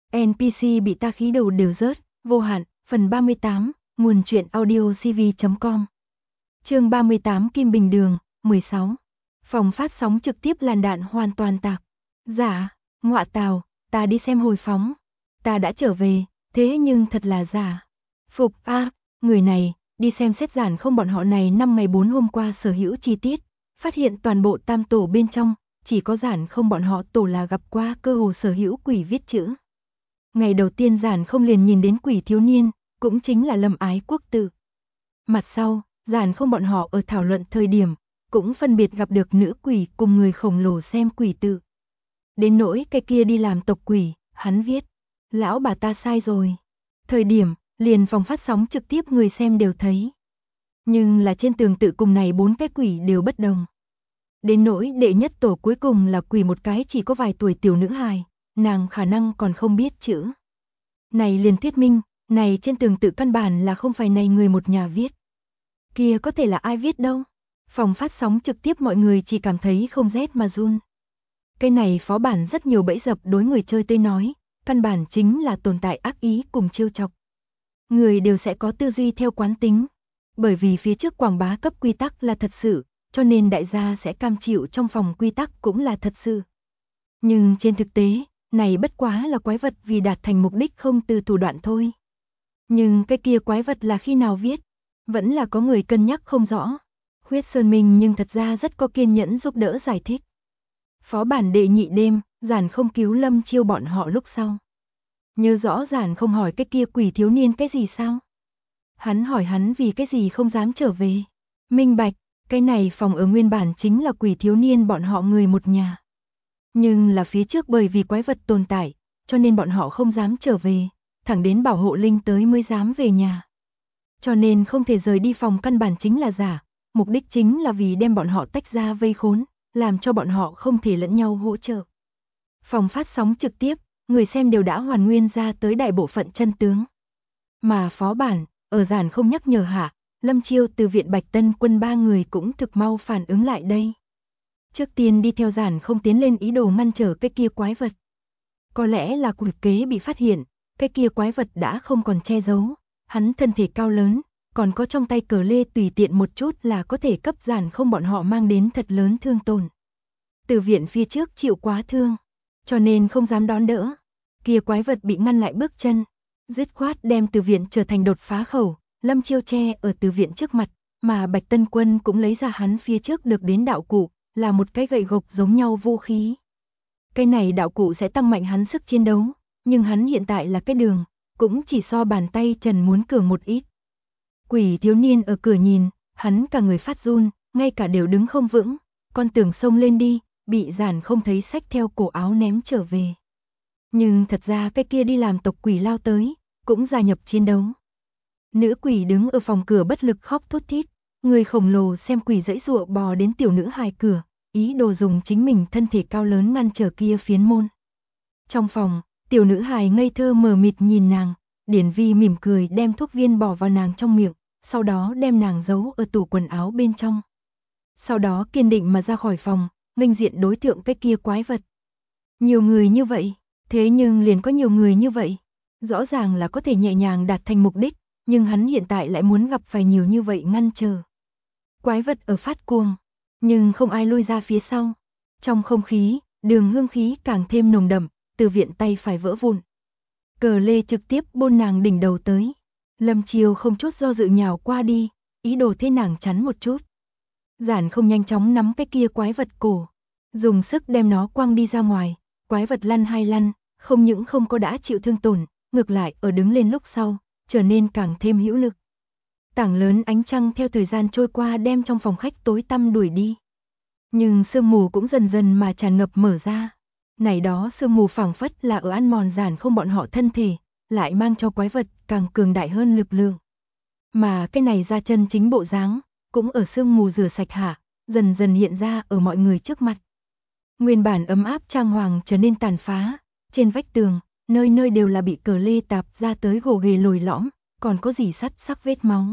NPC bị ta khí đầu đều rớt, vô hạn, phần 38, nguồn truyện audio cv.com. Chương 38 Kim Bình Đường, 16. Phòng phát sóng trực tiếp làn đạn hoàn toàn tạc. Giả, ngọa tào, ta đi xem hồi phóng. Ta đã trở về, thế nhưng thật là giả. Phục người này, đi xem xét giản không bọn họ này 5 ngày 4 hôm qua sở hữu chi tiết, phát hiện toàn bộ tam tổ bên trong, chỉ có giản không bọn họ tổ là gặp qua cơ hồ sở hữu quỷ viết chữ. Ngày đầu tiên giản không liền nhìn đến quỷ thiếu niên, cũng chính là Lâm Ái Quốc Tử. Mặt sau, giản không bọn họ ở thảo luận thời điểm, cũng phân biệt gặp được nữ quỷ cùng người khổng lồ xem quỷ tự. Đến nỗi cái kia đi làm tộc quỷ, hắn viết, lão bà ta sai rồi. Thời điểm, liền phòng phát sóng trực tiếp người xem đều thấy. Nhưng là trên tường tự cùng này 4 cái quỷ đều bất đồng. Đến nỗi đệ nhất tổ cuối cùng là quỷ một cái chỉ có vài tuổi tiểu nữ hài, nàng khả năng còn không biết chữ. Này liền thuyết minh, này trên tường tự căn bản là không phải này người một nhà viết. Kia có thể là ai viết đâu. Phòng phát sóng trực tiếp mọi người chỉ cảm thấy không rét mà run. Cái này phó bản rất nhiều bẫy dập đối người chơi tới nói, căn bản chính là tồn tại ác ý cùng trêu chọc. Người đều sẽ có tư duy theo quán tính. Bởi vì phía trước quảng bá cấp quy tắc là thật sự, cho nên đại gia sẽ cam chịu trong phòng quy tắc cũng là thật sự. Nhưng trên thực tế, này bất quá là quái vật vì đạt thành mục đích không từ thủ đoạn thôi. Nhưng cái kia quái vật là khi nào viết, vẫn là có người cân nhắc không rõ. Khuyết Sơn Minh nhưng thật ra rất có kiên nhẫn giúp đỡ giải thích. Phó bản đệ nhị đêm, giản không cứu Lâm Chiêu bọn họ lúc sau. Nhớ rõ giản không hỏi cái kia quỷ thiếu niên cái gì sao? Hắn hỏi hắn vì cái gì không dám trở về. Minh bạch, cái này phòng ở nguyên bản chính là quỷ thiếu niên bọn họ người một nhà. Nhưng là phía trước bởi vì quái vật tồn tại, cho nên bọn họ không dám trở về, thẳng đến bảo hộ linh tới mới dám về nhà. Cho nên không thể rời đi phòng căn bản chính là giả, mục đích chính là vì đem bọn họ tách ra vây khốn, làm cho bọn họ không thể lẫn nhau hỗ trợ. Phòng phát sóng trực tiếp, người xem đều đã hoàn nguyên ra tới đại bộ phận chân tướng. Mà phó bản, ở giản không nhắc nhở hạ, Lâm Chiêu từ viện Bạch Tân Quân 3 người cũng thực mau phản ứng lại đây. Trước tiên đi theo giản không tiến lên ý đồ ngăn trở cái kia quái vật. Có lẽ là quỷ kế bị phát hiện, cái kia quái vật đã không còn che giấu, hắn thân thể cao lớn, còn có trong tay cờ lê tùy tiện một chút là có thể cấp giản không bọn họ mang đến thật lớn thương tổn. Từ viện phía trước chịu quá thương, cho nên không dám đón đỡ. Kia quái vật bị ngăn lại bước chân, dứt khoát đem từ viện trở thành đột phá khẩu. Lâm Chiêu che ở từ viện trước mặt, mà Bạch Tân Quân cũng lấy ra hắn phía trước được đến đạo cụ, là một cái gậy gộc giống nhau vũ khí. Cái này đạo cụ sẽ tăng mạnh hắn sức chiến đấu, nhưng hắn hiện tại là cái đường, cũng chỉ so bàn tay trần muốn cường một ít. Quỷ thiếu niên ở cửa nhìn, hắn cả người phát run, ngay cả đều đứng không vững, con tưởng xông lên đi, bị giản không thấy xách theo cổ áo ném trở về. Nhưng thật ra cái kia đi làm tộc quỷ lao tới, cũng gia nhập chiến đấu. Nữ quỷ đứng ở phòng cửa bất lực khóc thút thít, người khổng lồ xem quỷ giãy giụa bò đến tiểu nữ hài cửa, ý đồ dùng chính mình thân thể cao lớn ngăn trở kia phiến môn. Trong phòng, tiểu nữ hài ngây thơ mờ mịt nhìn nàng, Điển Vi mỉm cười đem thuốc viên bỏ vào nàng trong miệng, sau đó đem nàng giấu ở tủ quần áo bên trong. Sau đó kiên định mà ra khỏi phòng, nghênh diện đối tượng cái kia quái vật. Nhiều người như vậy, thế nhưng liền có nhiều người như vậy, rõ ràng là có thể nhẹ nhàng đạt thành mục đích, nhưng hắn hiện tại lại muốn gặp phải nhiều như vậy ngăn trở. Quái vật ở phát cuồng, nhưng không ai lui ra phía sau. Trong không khí, đường hương khí càng thêm nồng đậm, từ viện tay phải vỡ vụn. Cờ lê trực tiếp bôn nàng đỉnh đầu tới. Lâm Chiêu không chút do dự nhào qua đi, ý đồ thế nàng chắn một chút. Giản không nhanh chóng nắm cái kia quái vật cổ, dùng sức đem nó quăng đi ra ngoài. Quái vật lăn hai lăn, không những không có đã chịu thương tổn, ngược lại ở đứng lên lúc sau, trở nên càng thêm hữu lực. Tảng lớn ánh trăng theo thời gian trôi qua đem trong phòng khách tối tăm đuổi đi. Nhưng sương mù cũng dần dần mà tràn ngập mở ra. Này đó sương mù phảng phất là ở ăn mòn giản không bọn họ thân thể, lại mang cho quái vật càng cường đại hơn lực lượng. Mà cái này ra chân chính bộ dáng, cũng ở sương mù rửa sạch hạ, dần dần hiện ra ở mọi người trước mặt. Nguyên bản ấm áp trang hoàng trở nên tàn phá, trên vách tường, nơi nơi đều là bị cờ lê tạp ra tới gồ ghề lồi lõm, còn có gì sắt sắc vết máu.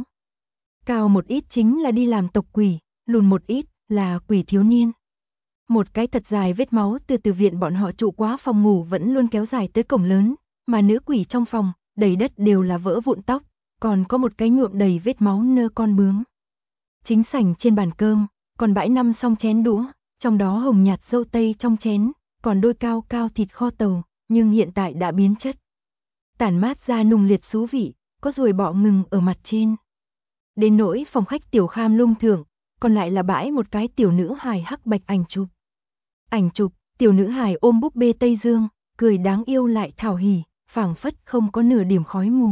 Cao một ít chính là đi làm tộc quỷ, lùn một ít là quỷ thiếu niên. Một cái thật dài vết máu từ viện bọn họ trụ quá phòng ngủ vẫn luôn kéo dài tới cổng lớn, mà nữ quỷ trong phòng, đầy đất đều là vỡ vụn tóc, còn có một cái nhuộm đầy vết máu nơ con bướm. Chính sảnh trên bàn cơm, còn bãi 5 song chén đũa, trong đó hồng nhạt dâu tây trong chén, còn đôi cao cao thịt kho tàu, nhưng hiện tại đã biến chất. Tản mát ra nùng liệt xú vị, có ruồi bọ ngừng ở mặt trên. Đến nỗi phòng khách tiểu kham lung thượng, còn lại là bãi một cái tiểu nữ hài hắc bạch ảnh chụp. Ảnh chụp, tiểu nữ hài ôm búp bê Tây Dương, cười đáng yêu lại thảo hỉ, phảng phất không có nửa điểm khói mù.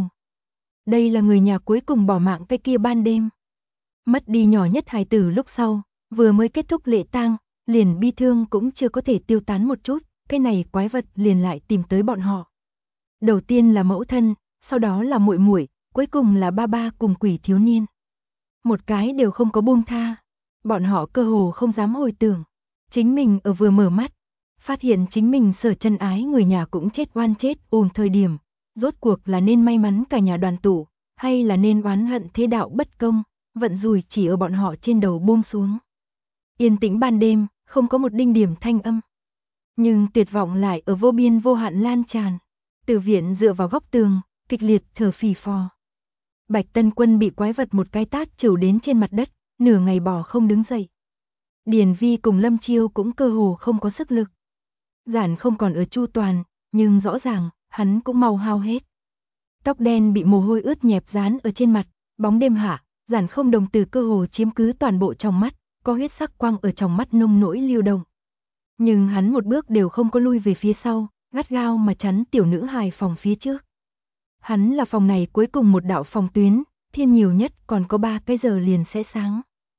Đây là người nhà cuối cùng bỏ mạng cái kia ban đêm. Mất đi nhỏ nhất hài tử lúc sau, vừa mới kết thúc lễ tang, liền bi thương cũng chưa có thể tiêu tán một chút, cái này quái vật liền lại tìm tới bọn họ. Đầu tiên là mẫu thân, sau đó là muội muội, cuối cùng là ba ba cùng quỷ thiếu niên. Một cái đều không có buông tha. Bọn họ cơ hồ không dám hồi tưởng. Chính mình ở vừa mở mắt, phát hiện chính mình sở chân ái người nhà cũng chết oan chết uổng thời điểm. Rốt cuộc là nên may mắn cả nhà đoàn tụ, hay là nên oán hận thế đạo bất công, vận rủi chỉ ở bọn họ trên đầu buông xuống. Yên tĩnh ban đêm, không có một đinh điểm thanh âm. Nhưng tuyệt vọng lại ở vô biên vô hạn lan tràn. Từ viện dựa vào góc tường, kịch liệt thở phì phò. Bạch Tân Quân bị quái vật một cái tát chửu đến trên mặt đất, nửa ngày bò không đứng dậy. Điền Vi cùng Lâm Chiêu cũng cơ hồ không có sức lực. Giản không còn ở chu toàn, nhưng rõ ràng, hắn cũng mau hao hết. Tóc đen bị mồ hôi ướt nhẹp dán ở trên mặt, bóng đêm hạ, Giản không đồng từ cơ hồ chiếm cứ toàn bộ trong mắt, có huyết sắc quang ở trong mắt nông nỗi lưu động. Nhưng hắn một bước đều không có lui về phía sau, gắt gao mà chắn tiểu nữ hài phòng phía trước. Hắn là phòng này cuối cùng một đạo phòng tuyến, thiên nhiều nhất còn có 3 cái giờ liền sẽ sáng.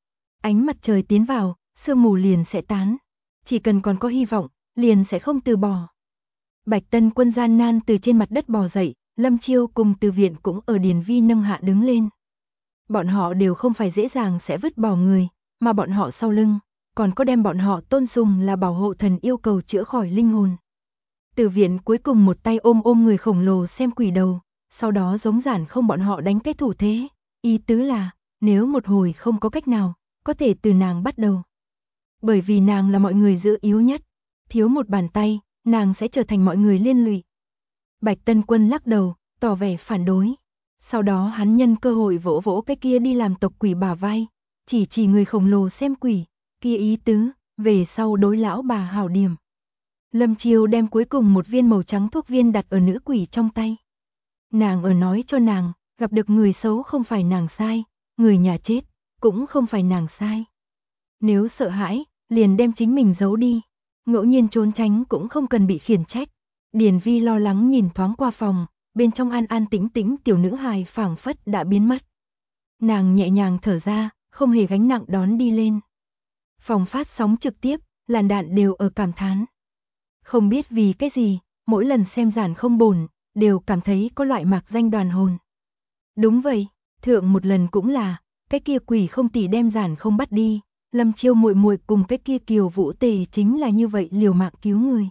Ánh mặt trời tiến vào, sương mù liền sẽ tán. Chỉ cần còn có hy vọng, liền sẽ không từ bỏ. Bạch Tân Quân gian nan từ trên mặt đất bò dậy, Lâm Chiêu cùng Từ Viện cũng ở Điền Vi nâng hạ đứng lên. Bọn họ đều không phải dễ dàng sẽ vứt bỏ người, mà bọn họ sau lưng, còn có đem bọn họ tôn sùng là bảo hộ thần yêu cầu chữa khỏi linh hồn. Từ Viện cuối cùng một tay ôm người khổng lồ xem quỷ đầu, sau đó giống Giản không bọn họ đánh cái thủ thế, ý tứ là, nếu một hồi không có cách nào, có thể từ nàng bắt đầu. Bởi vì nàng là mọi người giữa yếu nhất, thiếu một bàn tay, nàng sẽ trở thành mọi người liên lụy. Bạch Tân Quân lắc đầu, tỏ vẻ phản đối. Sau đó hắn nhân cơ hội vỗ vỗ cái kia đi làm tộc quỷ bả vai, chỉ người khổng lồ xem quỷ, kia ý tứ, về sau đối lão bà hảo điểm. Lâm Chiêu đem cuối cùng một viên màu trắng thuốc viên đặt ở nữ quỷ trong tay. Nàng ở nói cho nàng, gặp được người xấu không phải nàng sai, người nhà chết, cũng không phải nàng sai. Nếu sợ hãi, liền đem chính mình giấu đi, ngẫu nhiên trốn tránh cũng không cần bị khiển trách. Điền Vi lo lắng nhìn thoáng qua phòng, bên trong an an tĩnh tĩnh tiểu nữ hài phảng phất đã biến mất. Nàng nhẹ nhàng thở ra, không hề gánh nặng đón đi lên. Phòng phát sóng trực tiếp, làn đạn đều ở cảm thán. Không biết vì cái gì, mỗi lần xem Giản không bổn, đều cảm thấy có loại mạc danh đoàn hồn. Đúng vậy, thượng một lần cũng là, cái kia quỷ không tỷ đem Giản không bắt đi, Lâm Chiêu muội muội cùng cái kia Kiều Vũ Tề chính là như vậy liều mạng cứu người.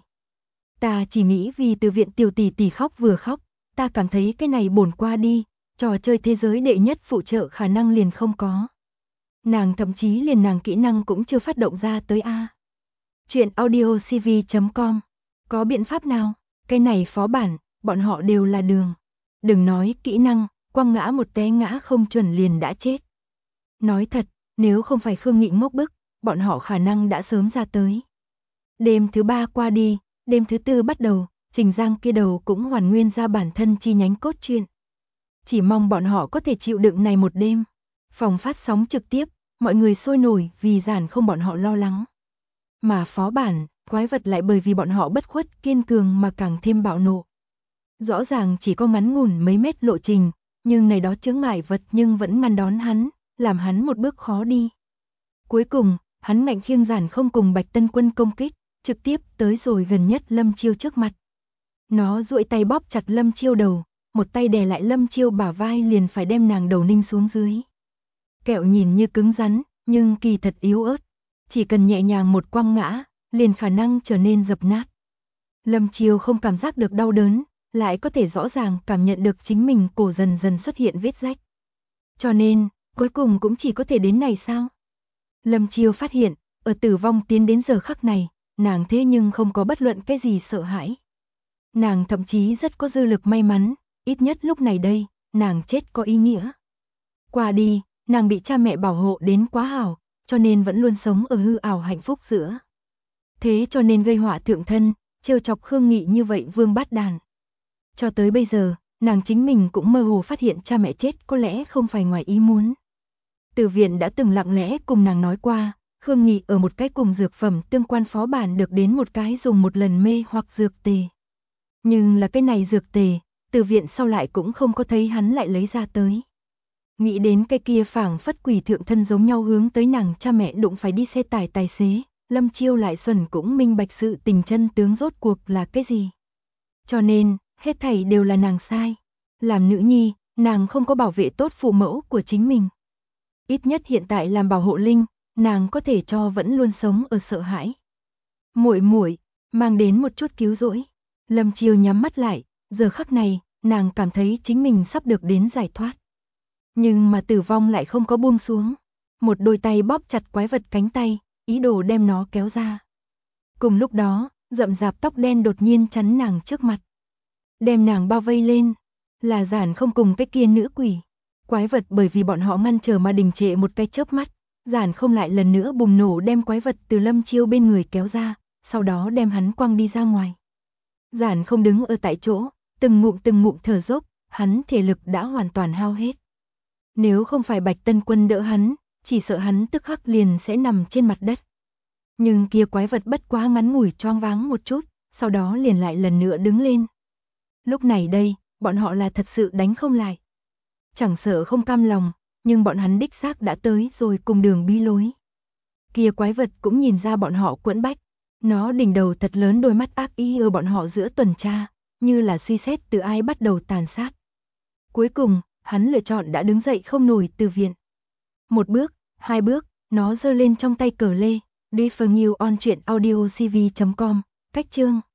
Ta chỉ nghĩ vì Từ Viện tiểu tỷ tỷ khóc vừa khóc, ta cảm thấy cái này bổn qua đi, trò chơi thế giới đệ nhất phụ trợ khả năng liền không có. Nàng thậm chí liền nàng kỹ năng cũng chưa phát động ra tới a. Chuyện audiocv.com. Có biện pháp nào? Cái này phó bản, bọn họ đều là đường. Đừng nói kỹ năng, quăng ngã một té ngã không chuẩn liền đã chết. Nói thật, nếu không phải Khương Nghị ngốc bức, bọn họ khả năng đã sớm ra tới. Đêm thứ 3 qua đi, đêm thứ 4 bắt đầu, Trình Giang kia đầu cũng hoàn nguyên ra bản thân chi nhánh cốt truyện. Chỉ mong bọn họ có thể chịu đựng này một đêm. Phòng phát sóng trực tiếp, mọi người sôi nổi vì Giản không bọn họ lo lắng. Mà phó bản, quái vật lại bởi vì bọn họ bất khuất kiên cường mà càng thêm bạo nộ. Rõ ràng chỉ có ngắn ngủn mấy mét lộ trình, nhưng này đó chướng ngại vật nhưng vẫn ngăn đón hắn, làm hắn một bước khó đi. Cuối cùng, hắn ngạnh khiêng Giản không cùng Bạch Tân Quân công kích, trực tiếp tới rồi gần nhất Lâm Chiêu trước mặt. Nó duỗi tay bóp chặt Lâm Chiêu đầu, một tay đè lại Lâm Chiêu bả vai liền phải đem nàng đầu ninh xuống dưới. Kẹo nhìn như cứng rắn, nhưng kỳ thật yếu ớt. Chỉ cần nhẹ nhàng một quăng ngã, liền khả năng trở nên dập nát. Lâm Chiêu không cảm giác được đau đớn, lại có thể rõ ràng cảm nhận được chính mình cổ dần dần xuất hiện vết rách. Cho nên, cuối cùng cũng chỉ có thể đến này sao? Lâm Chiêu phát hiện, ở tử vong tiến đến giờ khắc này, nàng thế nhưng không có bất luận cái gì sợ hãi. Nàng thậm chí rất có dư lực may mắn, ít nhất lúc này đây, nàng chết có ý nghĩa. Qua đi, nàng bị cha mẹ bảo hộ đến quá hảo, cho nên vẫn luôn sống ở hư ảo hạnh phúc giữa. Thế cho nên gây họa thượng thân, trêu chọc Khương Nghị như vậy vương bát đàn. Cho tới bây giờ, nàng chính mình cũng mơ hồ phát hiện cha mẹ chết có lẽ không phải ngoài ý muốn. Từ viện đã từng lặng lẽ cùng nàng nói qua, Khương Nghị ở một cái cùng dược phẩm tương quan phó bản được đến một cái dùng một lần mê hoặc dược tề. Nhưng là cái này dược tề, từ viện sau lại cũng không có thấy hắn lại lấy ra tới. Nghĩ đến cái kia phảng phất quỷ thượng thân giống nhau hướng tới nàng cha mẹ đụng phải đi xe tải tài xế, Lâm Chiêu lại xuẩn cũng minh bạch sự tình chân tướng rốt cuộc là cái gì. Cho nên, hết thảy đều là nàng sai. Làm nữ nhi, nàng không có bảo vệ tốt phụ mẫu của chính mình. Ít nhất hiện tại làm bảo hộ linh, nàng có thể cho vẫn luôn sống ở sợ hãi. Muội muội, mang đến một chút cứu rỗi. Lâm Chiêu nhắm mắt lại, giờ khắc này, nàng cảm thấy chính mình sắp được đến giải thoát. Nhưng mà tử vong lại không có buông xuống. Một đôi tay bóp chặt quái vật cánh tay, ý đồ đem nó kéo ra. Cùng lúc đó, rậm rạp tóc đen đột nhiên chắn nàng trước mặt. Đem nàng bao vây lên, là Giản không cùng cái kia nữ quỷ. Quái vật bởi vì bọn họ ngăn trở mà đình trệ một cái chớp mắt, Giản không lại lần nữa bùng nổ đem quái vật từ Lâm Chiêu bên người kéo ra, sau đó đem hắn quăng đi ra ngoài. Giản không đứng ở tại chỗ, từng ngụm thở dốc, hắn thể lực đã hoàn toàn hao hết. Nếu không phải Bạch Tân Quân đỡ hắn, chỉ sợ hắn tức khắc liền sẽ nằm trên mặt đất. Nhưng kia quái vật bất quá ngắn ngủi choáng váng một chút, sau đó liền lại lần nữa đứng lên. Lúc này đây, bọn họ là thật sự đánh không lại. Chẳng sợ không cam lòng, nhưng bọn hắn đích xác đã tới rồi cùng đường bi lối. Kia quái vật cũng nhìn ra bọn họ quẫn bách, nó đỉnh đầu thật lớn đôi mắt ác ý ở bọn họ giữa tuần tra, như là suy xét từ ai bắt đầu tàn sát. Cuối cùng, hắn lựa chọn đã đứng dậy không nổi từ viện. Một bước, hai bước, nó giơ lên trong tay cờ lê, đi phần nhiều on truyện audio cv.com, cách chương.